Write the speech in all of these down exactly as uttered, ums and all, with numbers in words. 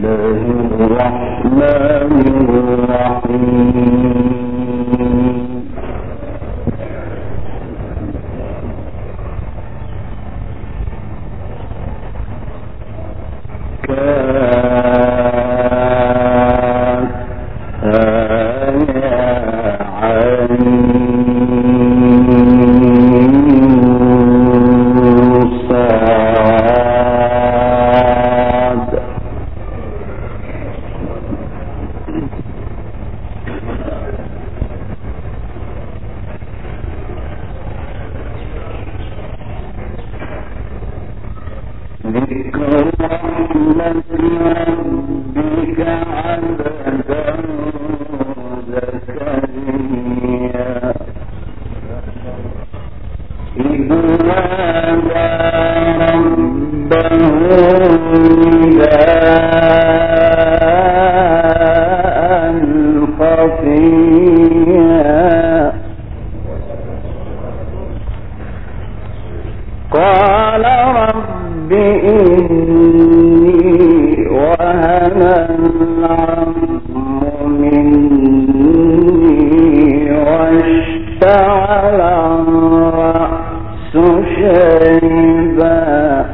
قال رب إني وهن العظم مني واشتعل الرأس شيبا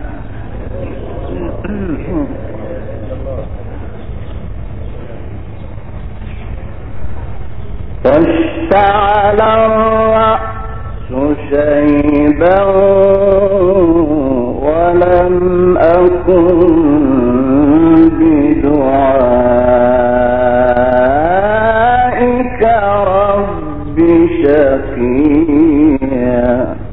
واشتعل الرأس شيبا ولم أكن بدعائك رب شقيا.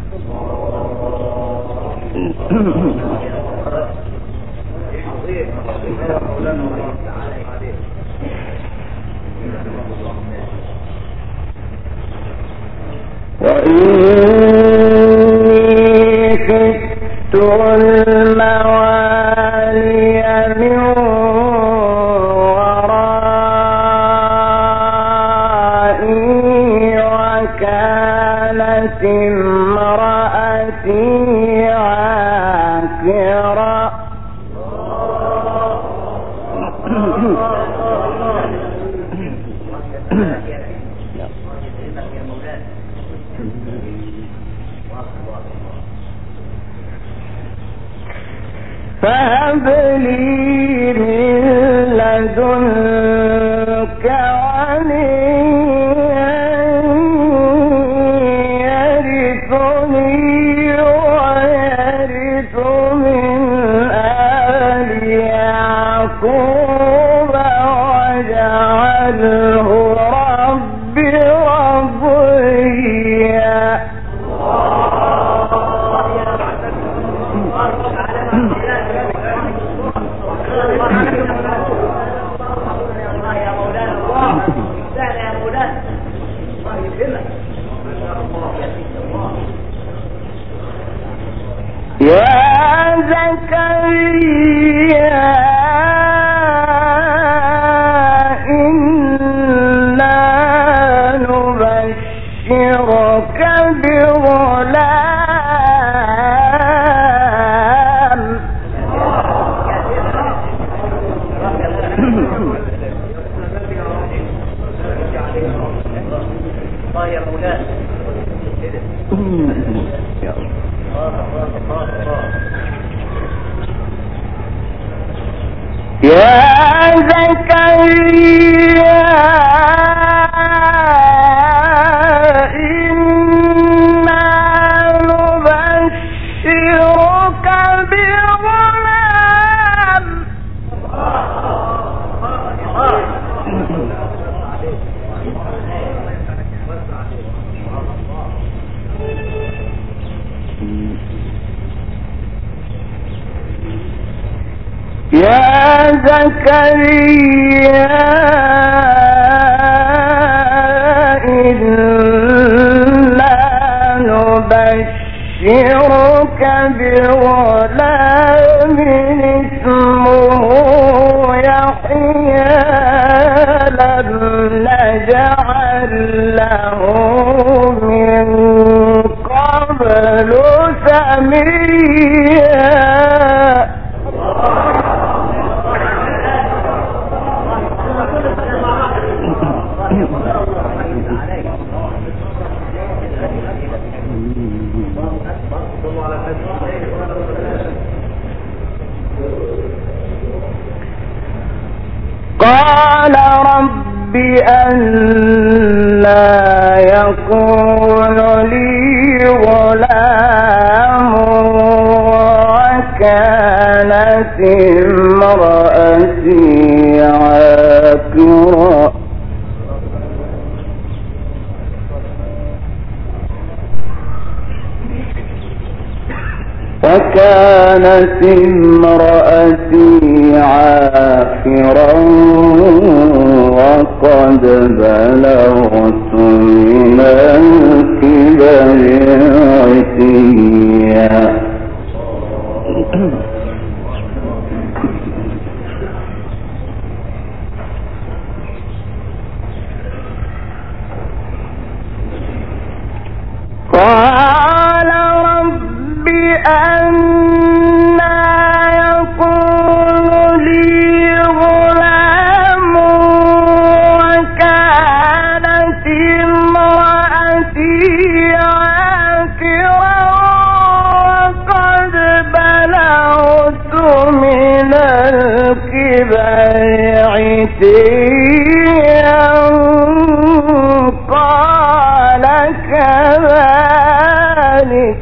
وإني خفت الموالي من ورائي وكانت امرأتي عاقرا فهب لي من لدنك وليا يرثني ويرث من آل يعقوب واجعله رب رضيا. يا زكريا إنا نبشرك بغلام يا زكريا إنا نبشرك بغلام يا زكريا إنا نبشرك بغلام اسمه يحيى لم نجعل له من قبل سميا. قال رب أنى يكون لي غلام وكانت امرأتي عاقرا وكانت امرأتي عاقرا وقد بلغت من الكبر عتيا. قال رب أنى يكون لي غلام وكانت امرأتي عاقرا وقد بلغت من الكبر عتيا. قال كذلك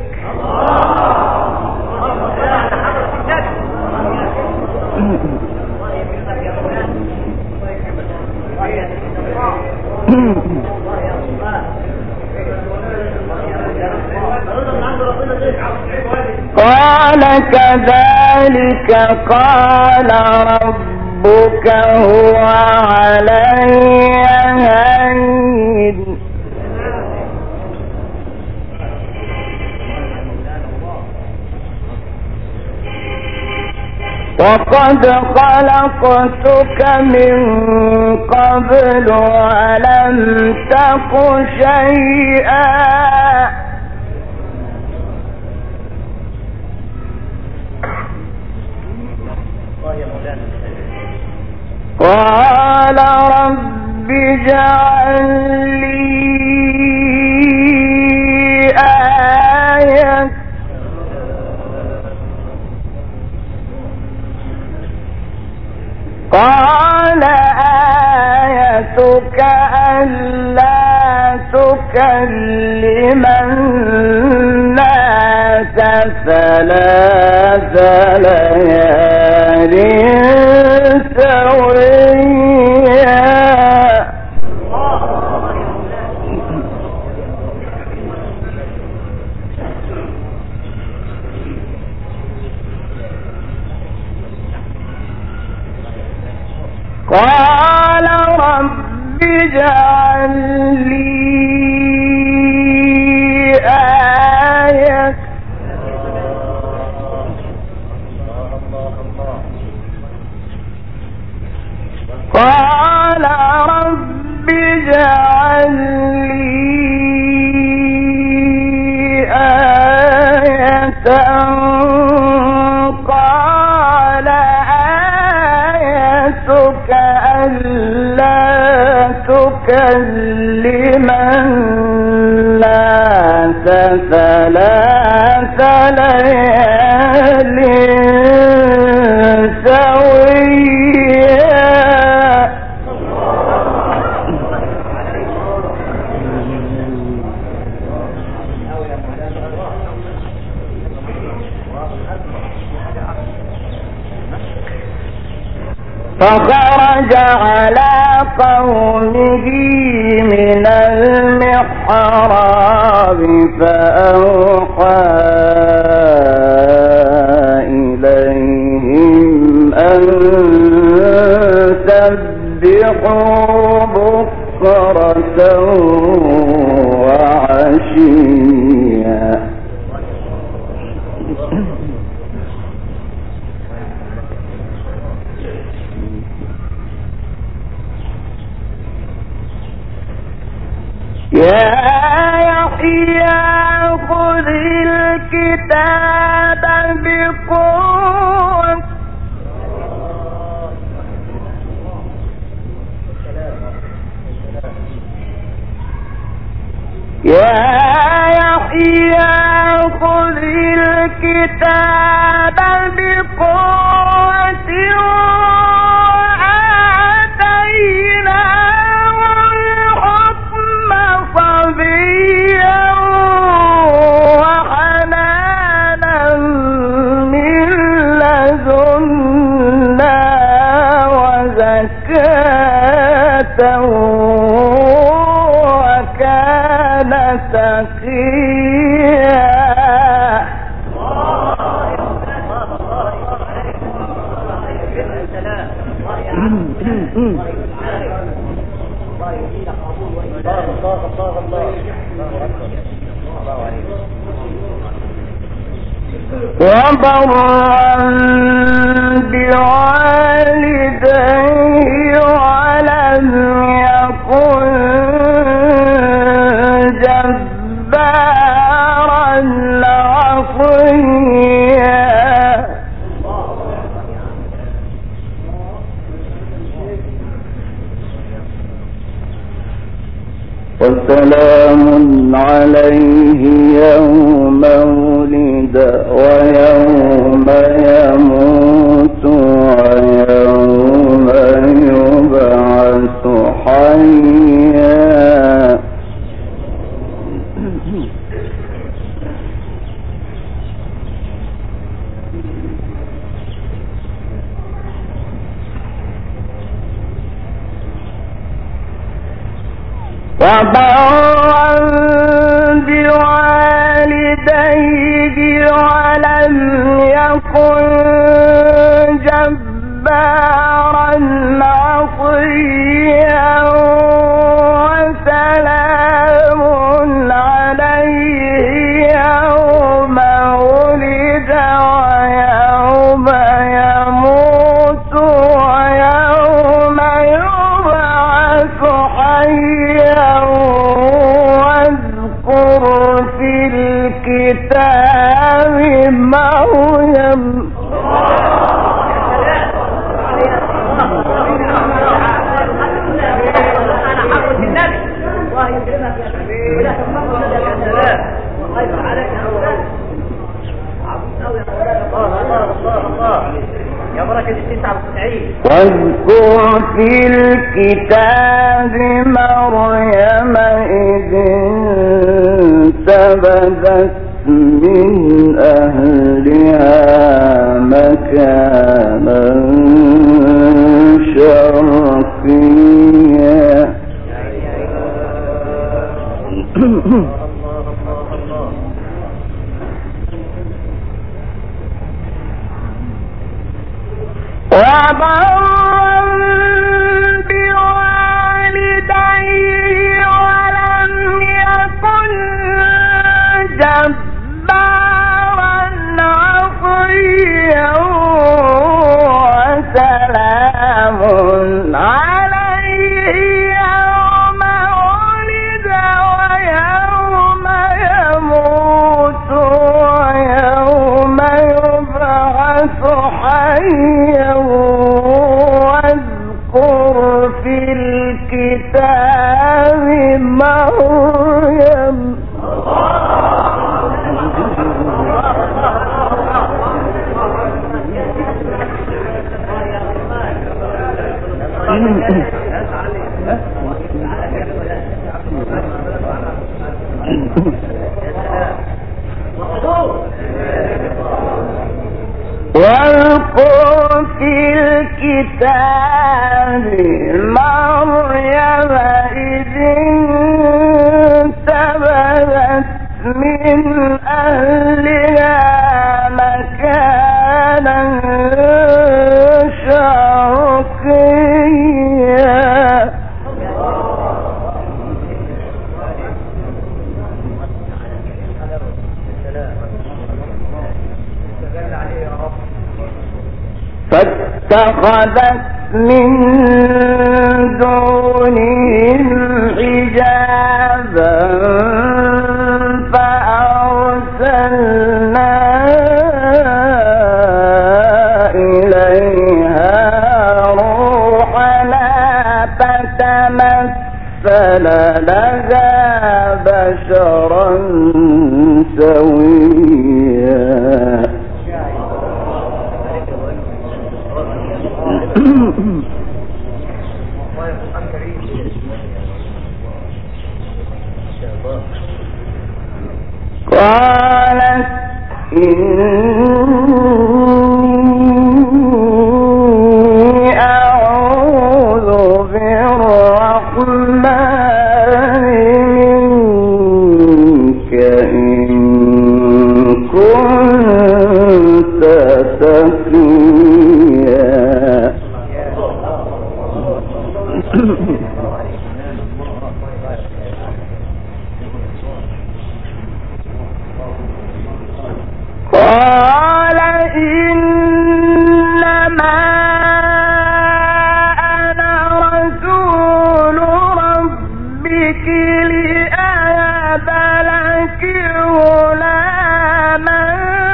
قال كذلك قال ربك هو علي هين وقد خلقتك من قبل ولم تك شيئا. قال رب اجعل لي آية قال آيتك ألا تكلم الناس ثلاث ليال سويا. قال رب اجعل لي آية قال رب اجعل لي آية قال آيتك ألا تكلم الناس ثلاث ليال سويا. فخرج على قومه من المحراب فأوحى إليهم أن سبحوا بكرة وعشيا. يا يحيى خذ الكتاب بقوة يا يحيى خذ الكتاب بقوة وآتيناه وكان تقيا. وبرا بوالديه ولم يكن جبارا عصيا. وسلام عليه يوم ولد ويوم يموت ويوم يبعث حيا. وبرا بوالديه ولم يكن جبارا عصيا. وسلام عليه يوم ولد ويوم يموت ويوم يبعث حيا. واذكر في الكتاب مريم. واذكر في الكتاب مريم إذ انتبذت من أهلها مكانا شرقيا. وبرا بوالديه ولم يكن جبارا عصيا. وسلام عليه يوم ولد ويوم يموت ويوم يبعث حيا. واذكر في الكتاب مريم. واذكر في الكتاب مريم إذ انتبذت من أهلها مكانا شرقيا. فاتخذت من دونهم حجابا فأرسلنا إليها روحنا فتمثل لها بشرا سويا. قالت إني أعوذ بالرحمن قال إنما أنا رسول ربك لأهب لك غلاما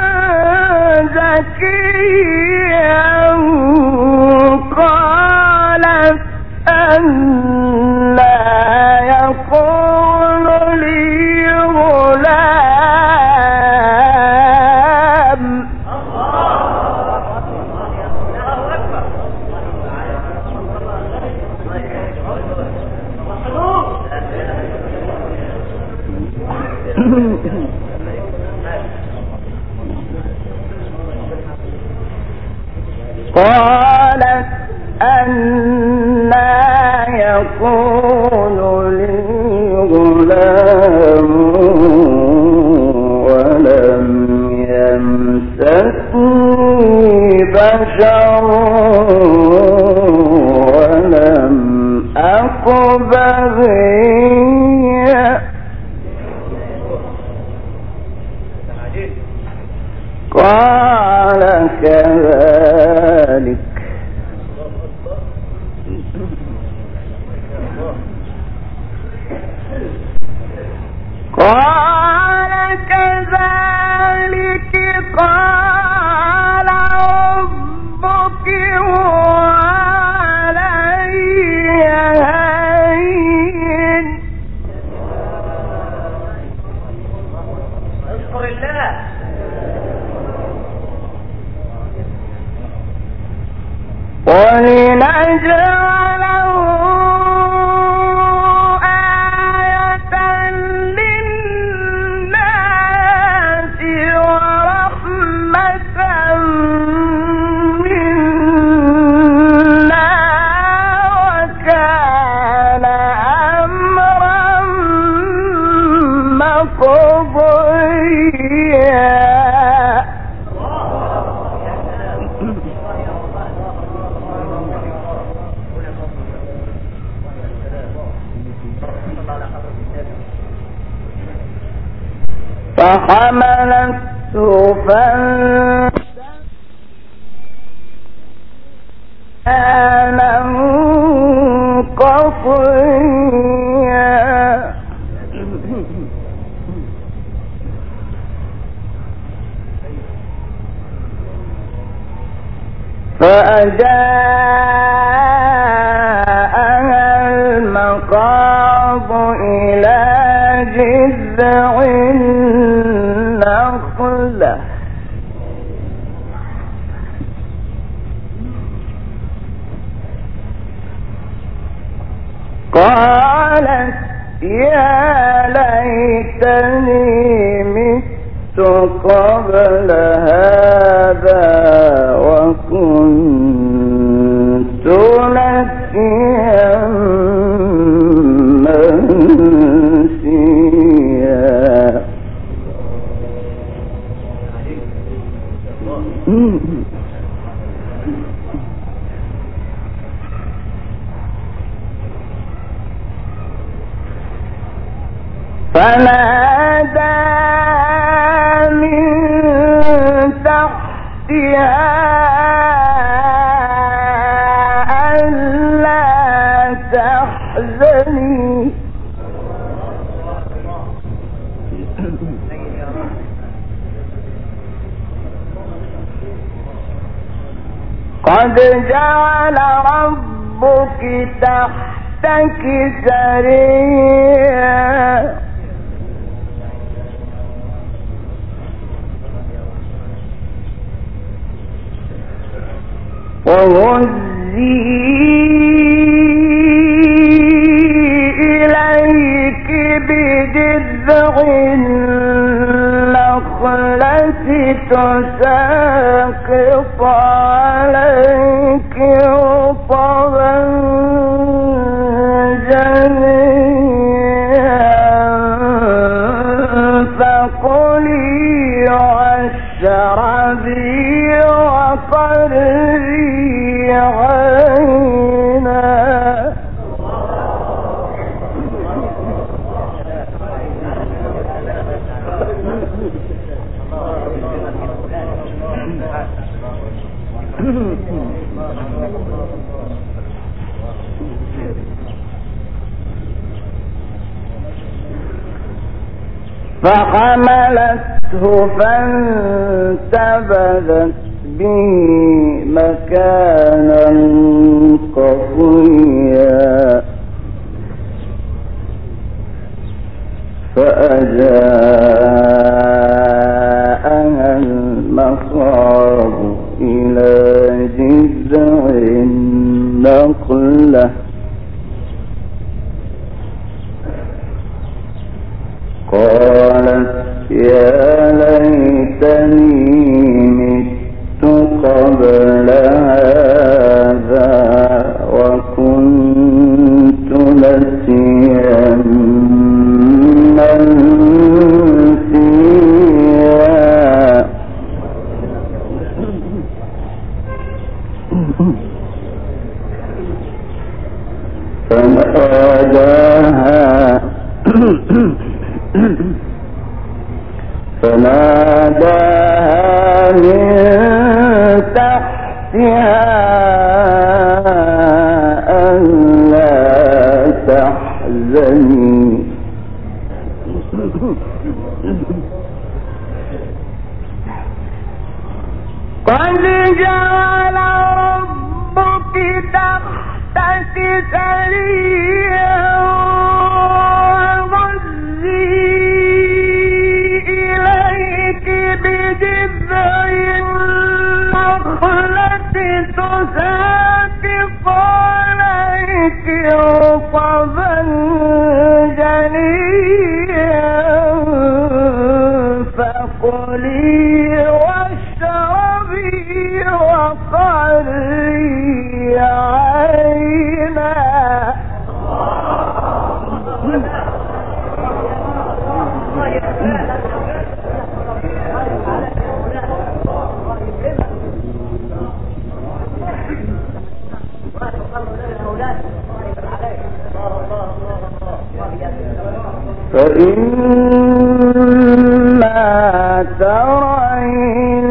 زكيا قالت أنى يكون لي غلام قالت أنى يكون لي غلام ولم يمسسني بشر ولم أك بغيا قال كذلك قال كذلك قال ربك هو علي هين اذكر الله ولنجعله آية للناس ورحمة منا وكان أمرا مقضيا. فحملته فكان منقصيا فأجاءها المخاض إلى جذع النخلة قالت يا ليتني مت قبل هذا وكنت نسيا منسيا. فنادى من تحتها ألا تحزني قد جعل ربك تحتك سريا وهزي إليك بجذع النخلة تساقط عليك رطبا جنيا فكلي واشربي وقري عيني فحملته فانتبذت به مكانا قصيا فأجاءها المخاض إلى جذع النخلة قالت يا ليتني مت قبل هذا وكنت نسيا منسيا فناداها فناداها من تحتها ألا تحزني قد جعل ربك تحتك سريا تساقط عليك رطبا جنيا فكلي واشربي وقري عينا فإما ترين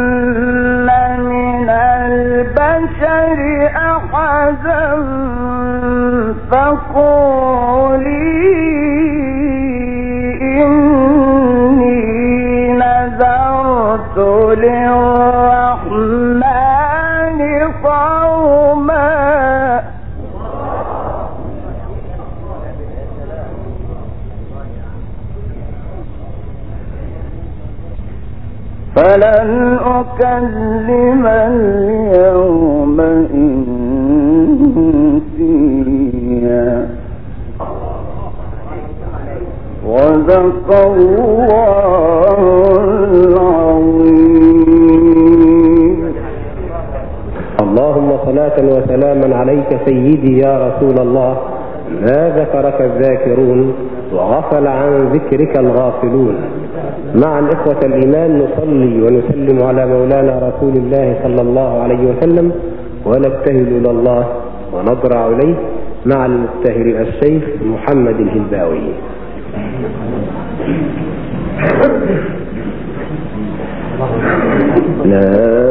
من البشر أحدا فقولي إني نذرت للرحمن صوما فلن أكلم اليوم إنسيا وذق الله العظيم. اللهم صلاة وسلاما عليك سيدي يا رسول الله. ما ذكرك الذاكرون وغفل عن ذكرك الغافلون. مع الإخوة الإيمان نصلي ونسلم على مولانا رسول الله صلى الله عليه وسلم ونبتهل إلى الله ونضرع إليه مع المبتهل الشيخ محمد الهلباوي. لا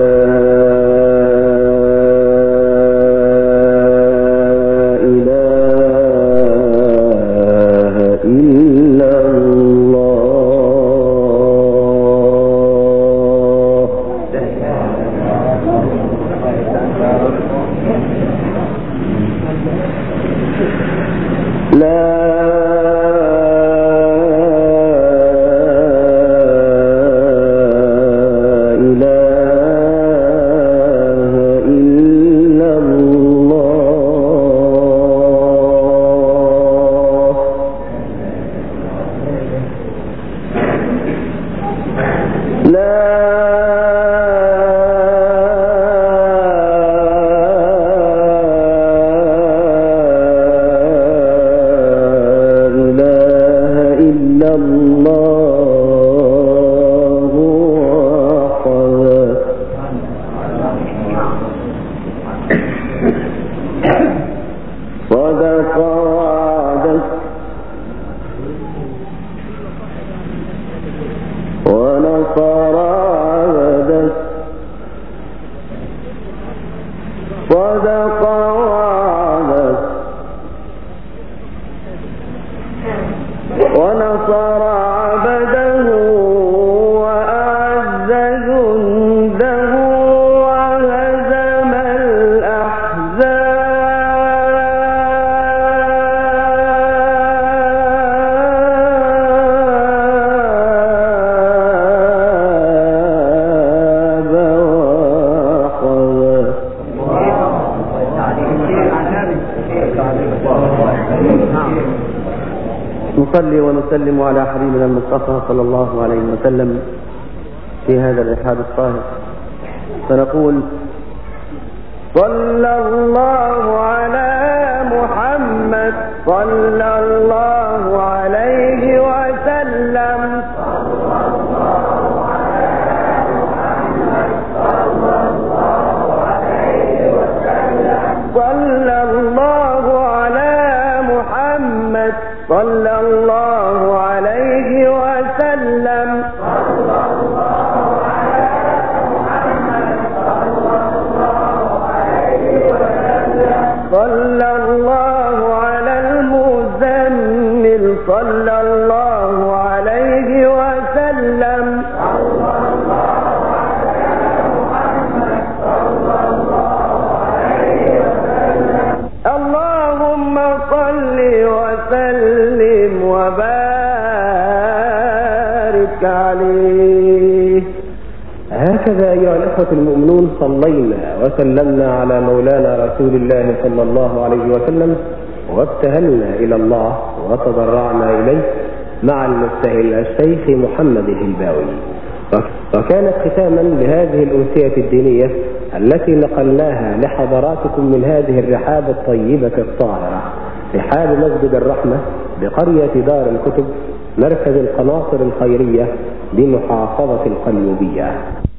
صدق وعده ونصر عبده نصلي ونسلم على حبيبنا المصطفى صلى الله عليه وسلم في هذا الرحاب الطاهر، فنقول: صلى الله على محمد صلى الله عليه وسلم. صلى الله على محمد صلى الله عليه وسلم. صلى الله على المزمل صلى الله عليه وسلم. اللهم صل وسلم وبارك عليه. هكذا أيها الأخوة المؤمنون صلينا وسلمنا على مولانا رسول الله صلى الله عليه وسلم، وابتهلنا إلى الله وتضرعنا إليه مع المبتهل الشيخ محمد الهلباوي. وكانت ختاما لهذه الأمسية الدينية التي نقلناها لحضراتكم من هذه الرحاب الطيبة الطاهرة، رحاب مسجد الرحمة بقرية دار الكتب، مركز القناصر الخيرية بمحافظة القليوبية.